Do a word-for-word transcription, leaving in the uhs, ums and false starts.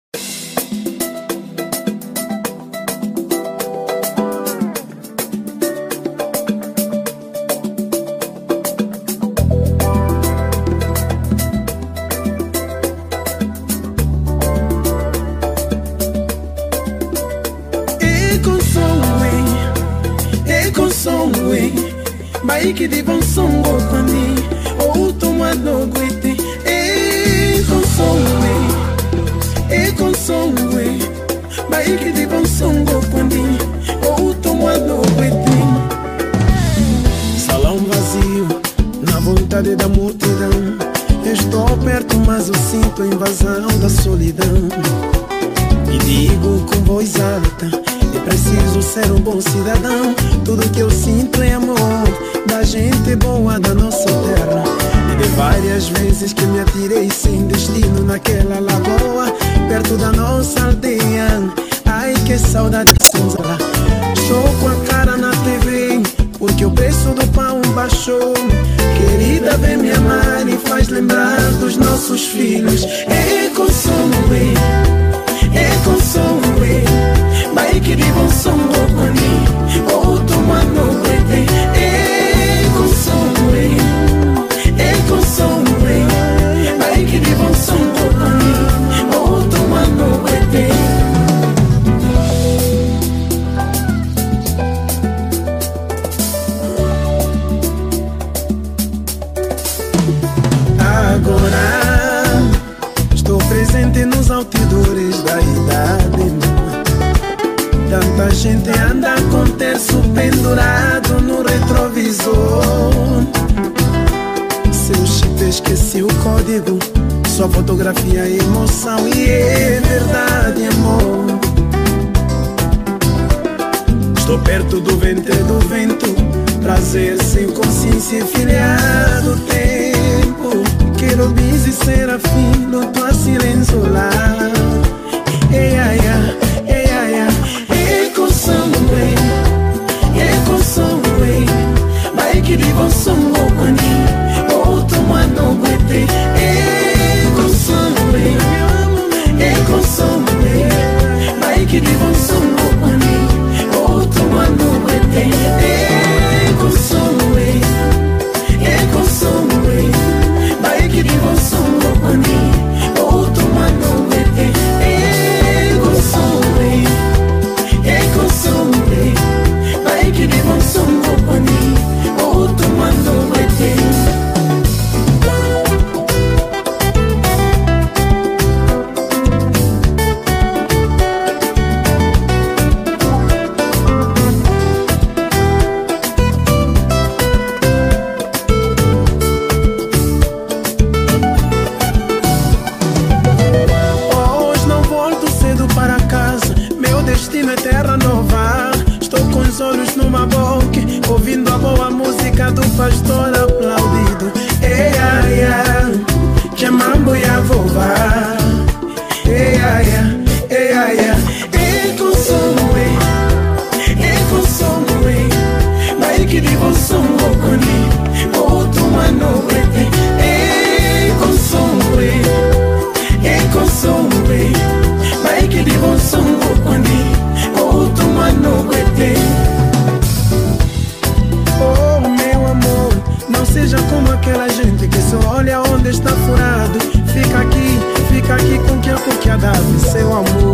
Baiki di bon songo kwani o toma no gwete e consomwe e consomwe baiki di bon songo kwani o toma no gwete. Salão vazio na vontade da multidão, estou perto mas eu sinto a invasão da solidão. E digo com voz alta, é preciso ser um bom cidadão. Tudo que eu sinto é amor da gente boa da nossa terra. E de várias vezes que me atirei sem destino naquela lagoa, perto da nossa aldeia. Ai que saudade cinza. Estou com a cara na T V porque o preço do pão baixou. Querida, vem me amar e faz lembrar dos nossos filhos. E consome, e consome, vai que de bom som o ou toma no brete. E consome, e consome, vai que de bom som o ou toma no brete. Agora estou presente nos altidores da idade. Tanta gente anda com terço pendurado no retrovisor. Seu chip esqueci o código, sua fotografia é emoção e é verdade, amor. Estou perto do ventre do vento, prazer sem consciência, filha do tempo. Querubins e serafim, luto a silêncio lá. Ei, ai, ai, ei, ai, ai. E consome, e consome, vai que de bom som o pani, ou tomando guete. E consome, e consome, vai que de bom som o pani, ou tomando guete. E consome, e consome, vai que de bom som o pani, ou tomando guete. E consome, e consome, vai que de bom som o pani, ou tomando guete. Hoje não volto cedo para casa, meu destino é terra nova. Estou com os olhos numa boca, ouvindo a boa música do pastor aplaudido. Ei, ai, ai, que mambo e a vovó. Ei, ai, ai, ei, ai, ai, e consome, e consome, vai que de bom som o coni, ou tomando guete. E consome, e consome, vai que de bom som o coni, ou tomando guete. Oh, meu amor, não seja como aquela gente que só olha onde está furado. Fica aqui, fica aqui com que a coqueada, seu amor.